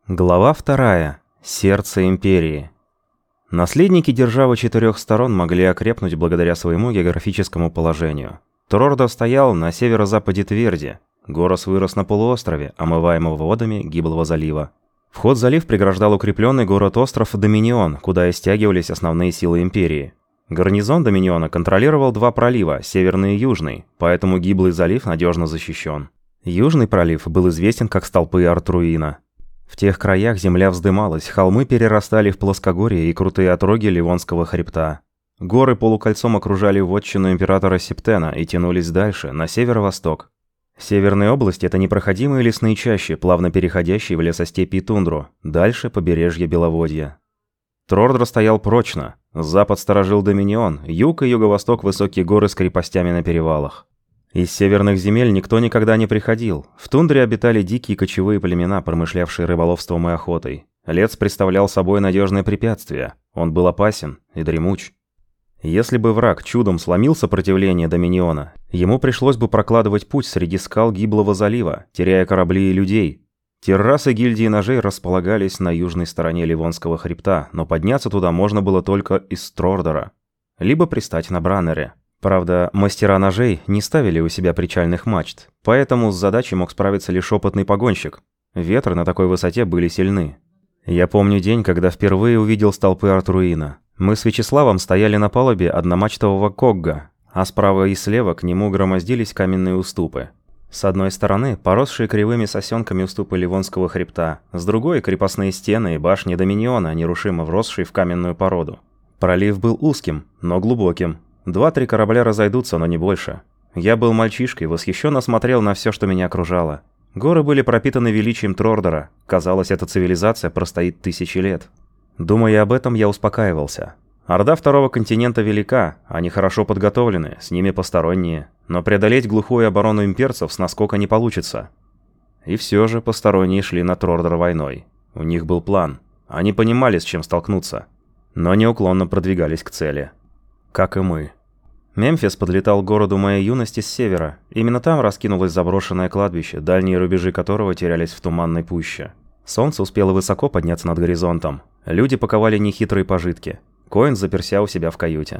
Глава 2. Сердце империи. Наследники державы четырех сторон могли окрепнуть благодаря своему географическому положению. Трордор стоял на северо-западе Тверди. Горос вырос на полуострове, омываемого водами Гиблого залива. Вход в залив преграждал укрепленный город-остров Доминион, куда и стягивались основные силы империи. Гарнизон Доминиона контролировал два пролива, северный и южный, поэтому Гиблый залив надежно защищен. Южный пролив был известен как столпы Артруина. В тех краях земля вздымалась, холмы перерастали в плоскогорье и крутые отроги Ливонского хребта. Горы полукольцом окружали вотчину императора Септена и тянулись дальше, на северо-восток. Северные области – это непроходимые лесные чащи, плавно переходящие в лесостепи и тундру, дальше побережье Беловодья. Трордор стоял прочно. Запад сторожил Доминион, юг и юго-восток – высокие горы с крепостями на перевалах. Из северных земель никто никогда не приходил. В тундре обитали дикие кочевые племена, промышлявшие рыболовством и охотой. Лес представлял собой надежное препятствие. Он был опасен и дремуч. Если бы враг чудом сломил сопротивление Доминиона, ему пришлось бы прокладывать путь среди скал Гиблого залива, теряя корабли и людей. Террасы гильдии ножей располагались на южной стороне Ливонского хребта, но подняться туда можно было только из Трордора, либо пристать на Браннере. Правда, мастера ножей не ставили у себя причальных мачт, поэтому с задачей мог справиться лишь опытный погонщик. Ветры на такой высоте были сильны. Я помню день, когда впервые увидел столпы Артруина. Мы с Вячеславом стояли на палубе одномачтового когга, а справа и слева к нему громоздились каменные уступы. С одной стороны, поросшие кривыми сосенками уступы Ливонского хребта, с другой – крепостные стены и башни Доминиона, нерушимо вросшие в каменную породу. Пролив был узким, но глубоким. 2-3 корабля разойдутся, но не больше. Я был мальчишкой, восхищенно смотрел на все, что меня окружало. Горы были пропитаны величием Трордора. Казалось, эта цивилизация простоит тысячи лет. Думая об этом, я успокаивался. Орда второго континента велика, они хорошо подготовлены, с ними посторонние. Но преодолеть глухую оборону имперцев с наскока не получится. И все же посторонние шли на Трордор войной. У них был план. Они понимали, с чем столкнуться. Но неуклонно продвигались к цели. Как и мы. Мемфис подлетал к городу моей юности с севера. Именно там раскинулось заброшенное кладбище, дальние рубежи которого терялись в туманной пуще. Солнце успело высоко подняться над горизонтом. Люди паковали нехитрые пожитки. Коэн заперся у себя в каюте.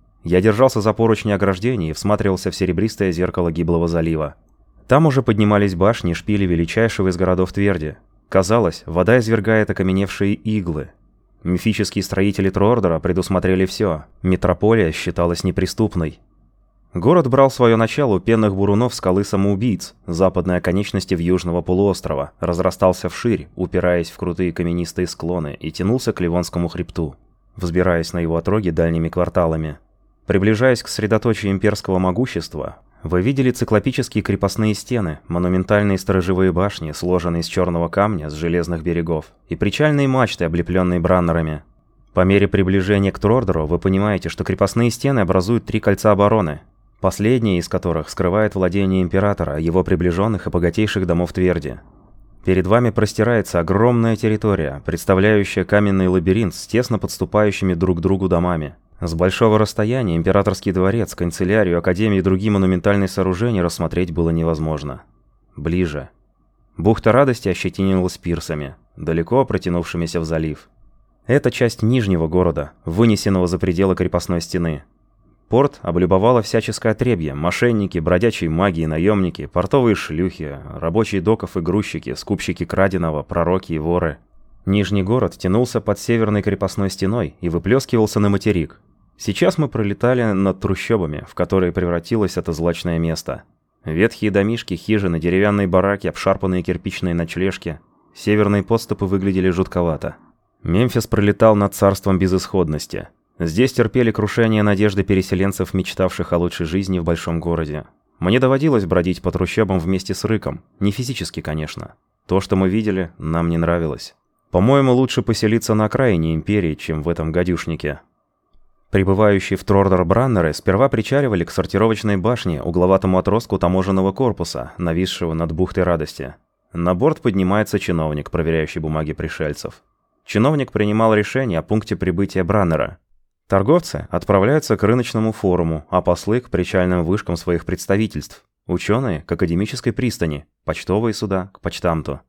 Я держался за поручни ограждений и всматривался в серебристое зеркало Гиблого залива. Там уже поднимались башни и шпили величайшего из городов Тверди. Казалось, вода извергает окаменевшие иглы. Мифические строители Трордора предусмотрели все. Метрополия считалась неприступной. Город брал свое начало у пенных бурунов скалы Самоубийц, западной оконечности Южного полуострова, разрастался вширь, упираясь в крутые каменистые склоны, и тянулся к Ливонскому хребту, взбираясь на его отроги дальними кварталами. Приближаясь к средоточию имперского могущества, вы видели циклопические крепостные стены, монументальные сторожевые башни, сложенные из черного камня с железных берегов, и причальные мачты, облепленные браннерами. По мере приближения к Трордору вы понимаете, что крепостные стены образуют 3 кольца обороны, последнее из которых скрывает владение императора, его приближенных и богатейших домов Тверди. Перед вами простирается огромная территория, представляющая каменный лабиринт с тесно подступающими друг к другу домами. С большого расстояния императорский дворец, канцелярию, академию и другие монументальные сооружения рассмотреть было невозможно. Ближе. Бухта Радости ощетинилась пирсами, далеко протянувшимися в залив. Это часть нижнего города, вынесенного за пределы крепостной стены. Порт облюбовало всяческое отребье, мошенники, бродячие маги и наемники, портовые шлюхи, рабочие доков и грузчики, скупщики краденого, пророки и воры. Нижний город тянулся под северной крепостной стеной и выплескивался на материк. Сейчас мы пролетали над трущобами, в которые превратилось это злачное место. Ветхие домишки, хижины, деревянные бараки, обшарпанные кирпичные ночлежки. Северные подступы выглядели жутковато. Мемфис пролетал над царством безысходности. Здесь терпели крушение надежды переселенцев, мечтавших о лучшей жизни в большом городе. Мне доводилось бродить по трущобам вместе с Рыком. Не физически, конечно. То, что мы видели, нам не нравилось. По-моему, лучше поселиться на окраине империи, чем в этом гадюшнике. Прибывающие в Трордор браннеры сперва причаливали к сортировочной башне, угловатому отростку таможенного корпуса, нависшего над бухтой Радости. На борт поднимается чиновник, проверяющий бумаги пришельцев. Чиновник принимал решение о пункте прибытия браннера. Торговцы отправляются к рыночному форуму, а послы к причальным вышкам своих представительств. Ученые – к академической пристани, почтовые суда – к почтамту.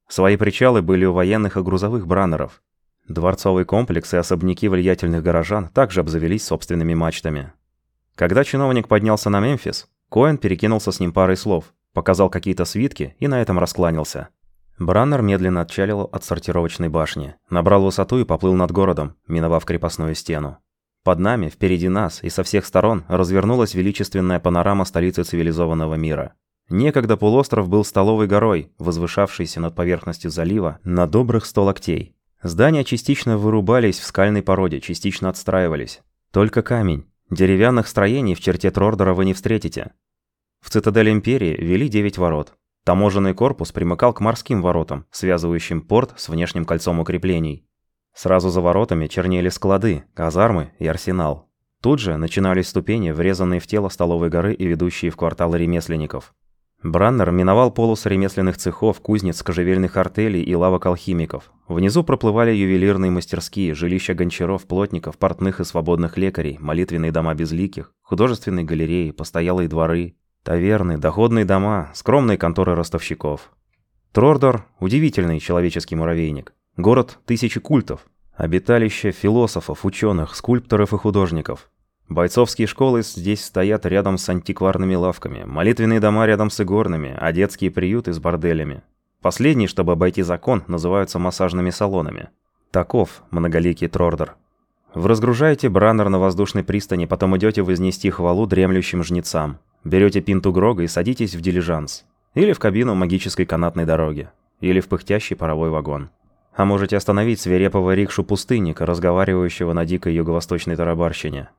Свои причалы были у военных и грузовых браннеров. Дворцовый комплекс и особняки влиятельных горожан также обзавелись собственными мачтами. Когда чиновник поднялся на Мемфис, Коэн перекинулся с ним парой слов, показал какие-то свитки и на этом раскланялся. Браннер медленно отчалил от сортировочной башни, набрал высоту и поплыл над городом, миновав крепостную стену. Под нами, впереди нас и со всех сторон развернулась величественная панорама столицы цивилизованного мира. Некогда полуостров был столовой горой, возвышавшейся над поверхностью залива на добрых 100 локтей. Здания частично вырубались в скальной породе, частично отстраивались. Только камень. Деревянных строений в черте Трордора вы не встретите. В цитадель Империи вели 9 ворот. Таможенный корпус примыкал к морским воротам, связывающим порт с внешним кольцом укреплений. Сразу за воротами чернели склады, казармы и арсенал. Тут же начинались ступени, врезанные в тело столовой горы и ведущие в кварталы ремесленников. Браннер миновал полосы ремесленных цехов, кузнец, кожевельных артелей и лавок алхимиков. Внизу проплывали ювелирные мастерские, жилища гончаров, плотников, портных и свободных лекарей, молитвенные дома безликих, художественные галереи, постоялые дворы, таверны, доходные дома, скромные конторы ростовщиков. Трордор – удивительный человеческий муравейник. Город тысячи культов, обиталище философов, ученых, скульпторов и художников. Бойцовские школы здесь стоят рядом с антикварными лавками, молитвенные дома рядом с игорными, а детские приюты с борделями. Последние, чтобы обойти закон, называются массажными салонами. Таков многоликий Трордор. Вы разгружаете Браннер на воздушной пристани, потом идете вознести хвалу дремлющим жнецам. Берете пинту Грога и садитесь в дилижанс. Или в кабину магической канатной дороги. Или в пыхтящий паровой вагон. А можете остановить свирепого рикшу-пустынника, разговаривающего на дикой юго-восточной тарабарщине.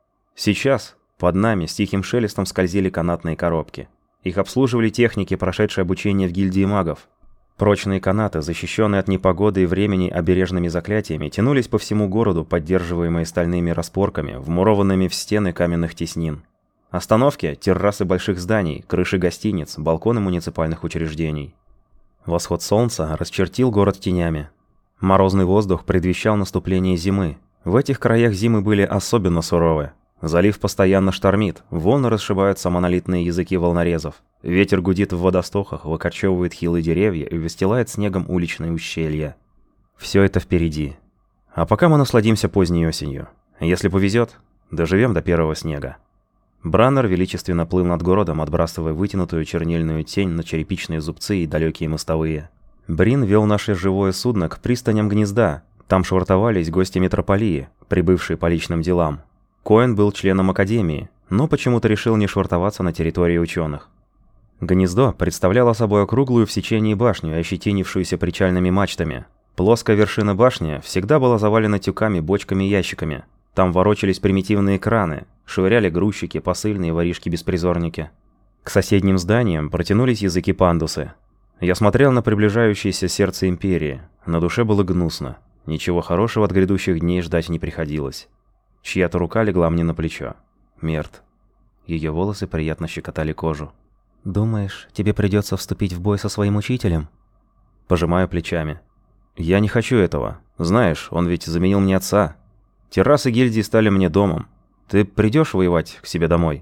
Сейчас под нами с тихим шелестом скользили канатные коробки. Их обслуживали техники, прошедшие обучение в гильдии магов. Прочные канаты, защищенные от непогоды и времени обережными заклятиями, тянулись по всему городу, поддерживаемые стальными распорками, вмурованными в стены каменных теснин. Остановки, террасы больших зданий, крыши гостиниц, балконы муниципальных учреждений. Восход солнца расчертил город тенями. Морозный воздух предвещал наступление зимы. В этих краях зимы были особенно суровы. Залив постоянно штормит, волны расшибаются монолитные языки волнорезов. Ветер гудит в водостоках, выкорчевывает хилые деревья и выстилает снегом уличные ущелья. Все это впереди. А пока мы насладимся поздней осенью. Если повезет, доживем до первого снега. Браннер величественно плыл над городом, отбрасывая вытянутую чернильную тень на черепичные зубцы и далекие мостовые. Брин вел наше живое судно к пристаням гнезда. Там швартовались гости метрополии, прибывшие по личным делам. Коэн был членом Академии, но почему-то решил не швартоваться на территории ученых. Гнездо представляло собой округлую в сечении башню, ощетинившуюся причальными мачтами. Плоская вершина башни всегда была завалена тюками, бочками и ящиками. Там ворочались примитивные краны, швыряли грузчики, посыльные, воришки-беспризорники. К соседним зданиям протянулись языки-пандусы. Я смотрел на приближающееся сердце Империи. На душе было гнусно. Ничего хорошего от грядущих дней ждать не приходилось. Чья-то рука легла мне на плечо. Мерт. Ее волосы приятно щекотали кожу. «Думаешь, тебе придется вступить в бой со своим учителем?» Пожимаю плечами. «Я не хочу этого. Знаешь, он ведь заменил мне отца. Террасы гильдии стали мне домом. Ты придешь воевать к себе домой?»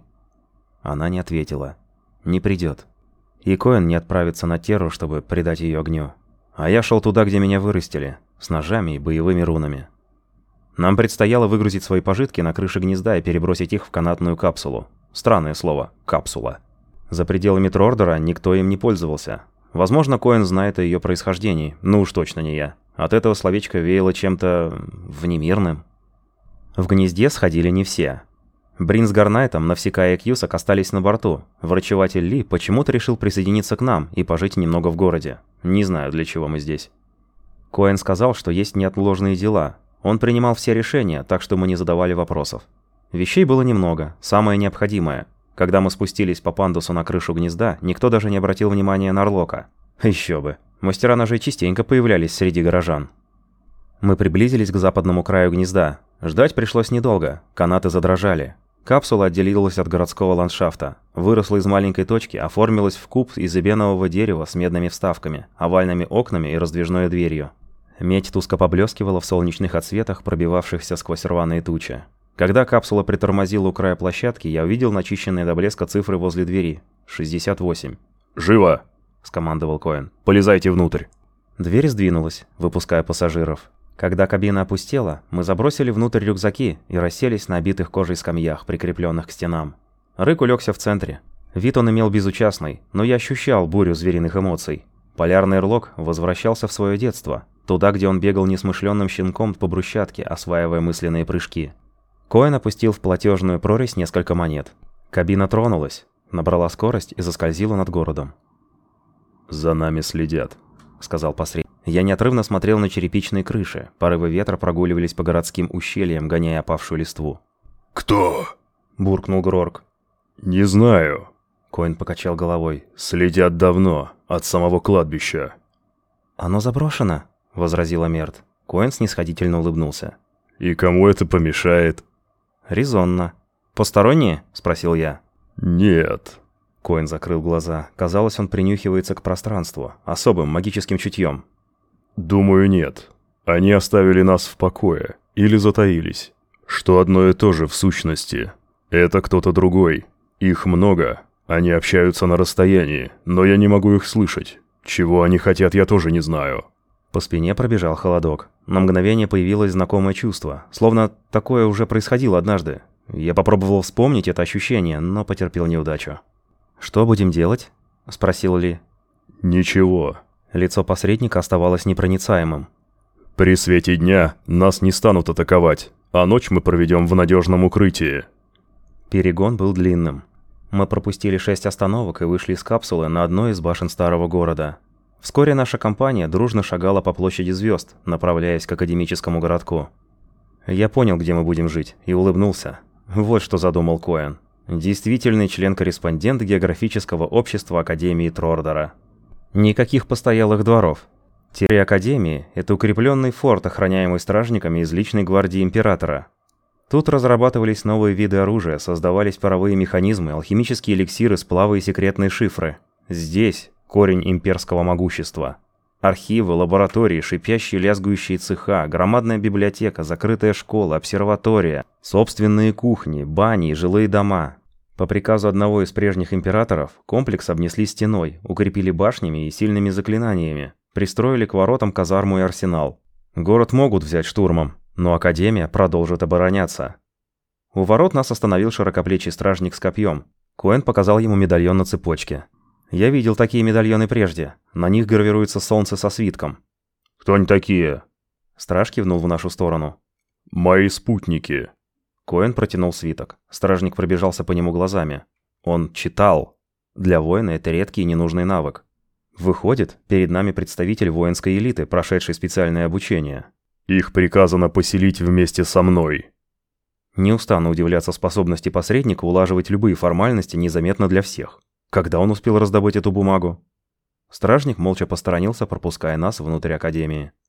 Она не ответила. «Не придет. И Коэн не отправится на Терру, чтобы предать ее огню. А я шел туда, где меня вырастили, с ножами и боевыми рунами. Нам предстояло выгрузить свои пожитки на крыше гнезда и перебросить их в канатную капсулу. Странное слово «капсула». За пределами Трордора никто им не пользовался. Возможно, Коэн знает о ее происхождении, но уж точно не я. От этого словечко веяло чем-то внемирным. В гнезде сходили не все. Брин с Гарнайтом, Навсекая и Кьюсак остались на борту. Врачеватель Ли почему-то решил присоединиться к нам и пожить немного в городе. Не знаю, для чего мы здесь. Коэн сказал, что есть неотложные дела. Он принимал все решения, так что мы не задавали вопросов. Вещей было немного, самое необходимое. Когда мы спустились по пандусу на крышу гнезда, никто даже не обратил внимания на Орлока. Еще бы. Мастера ножей частенько появлялись среди горожан. Мы приблизились к западному краю гнезда. Ждать пришлось недолго, канаты задрожали. Капсула отделилась от городского ландшафта, выросла из маленькой точки, оформилась в куб из эбенового дерева с медными вставками, овальными окнами и раздвижной дверью. Медь тускло поблескивала в солнечных отсветах, пробивавшихся сквозь рваные тучи. Когда капсула притормозила у края площадки, я увидел начищенные до блеска цифры возле двери. 68. «Живо!» – скомандовал Коэн. «Полезайте внутрь!» Дверь сдвинулась, выпуская пассажиров. Когда кабина опустела, мы забросили внутрь рюкзаки и расселись на обитых кожей скамьях, прикрепленных к стенам. Рык улегся в центре. Вид он имел безучастный, но я ощущал бурю звериных эмоций. Полярный Эрлок возвращался в свое детство, туда, где он бегал несмышленным щенком по брусчатке, осваивая мысленные прыжки. Коэн опустил в платежную прорезь несколько монет. Кабина тронулась, набрала скорость и заскользила над городом. «За нами следят», — сказал посредник. Я неотрывно смотрел на черепичные крыши. Порывы ветра прогуливались по городским ущельям, гоняя опавшую листву. «Кто?» — буркнул Грорк. «Не знаю». Коэн покачал головой. «Следят давно, от самого кладбища». «Оно заброшено», — возразила Мерт. Коэн снисходительно улыбнулся. «И кому это помешает?» «Резонно». «Посторонние?» — спросил я. «Нет». Коэн закрыл глаза. Казалось, он принюхивается к пространству, особым магическим чутьем. «Думаю, нет. Они оставили нас в покое. Или затаились. Что одно и то же в сущности. Это кто-то другой. Их много. Они общаются на расстоянии, но я не могу их слышать. Чего они хотят, я тоже не знаю». По спине пробежал холодок. На мгновение появилось знакомое чувство. Словно такое уже происходило однажды. Я попробовал вспомнить это ощущение, но потерпел неудачу. «Что будем делать?» — спросил Ли. «Ничего». Лицо посредника оставалось непроницаемым. «При свете дня нас не станут атаковать, а ночь мы проведем в надежном укрытии». Перегон был длинным. Мы пропустили 6 остановок и вышли из капсулы на одной из башен старого города. Вскоре наша компания дружно шагала по площади звезд, направляясь к академическому городку. Я понял, где мы будем жить, и улыбнулся. Вот что задумал Коэн. Действительный член-корреспондент географического общества Академии Трордора. Никаких постоялых дворов. Территория Академии – это укрепленный форт, охраняемый стражниками из личной гвардии Императора. Тут разрабатывались новые виды оружия, создавались паровые механизмы, алхимические эликсиры, сплавы и секретные шифры. Здесь корень имперского могущества. Архивы, лаборатории, шипящие лязгающие цеха, громадная библиотека, закрытая школа, обсерватория, собственные кухни, бани и жилые дома. По приказу одного из прежних императоров комплекс обнесли стеной, укрепили башнями и сильными заклинаниями, пристроили к воротам казарму и арсенал. Город могут взять штурмом, но Академия продолжит обороняться. У ворот нас остановил широкоплечий стражник с копьем. Коэн показал ему медальон на цепочке. Я видел такие медальоны прежде. На них гравируется солнце со свитком. «Кто они такие?» Страж кивнул в нашу сторону. «Мои спутники». Коэн протянул свиток. Стражник пробежался по нему глазами. Он читал. Для воина это редкий и ненужный навык. Выходит, перед нами представитель воинской элиты, прошедший специальное обучение. «Их приказано поселить вместе со мной». Не устану удивляться способности посредника улаживать любые формальности незаметно для всех. Когда он успел раздобыть эту бумагу? Стражник молча посторонился, пропуская нас внутрь Академии.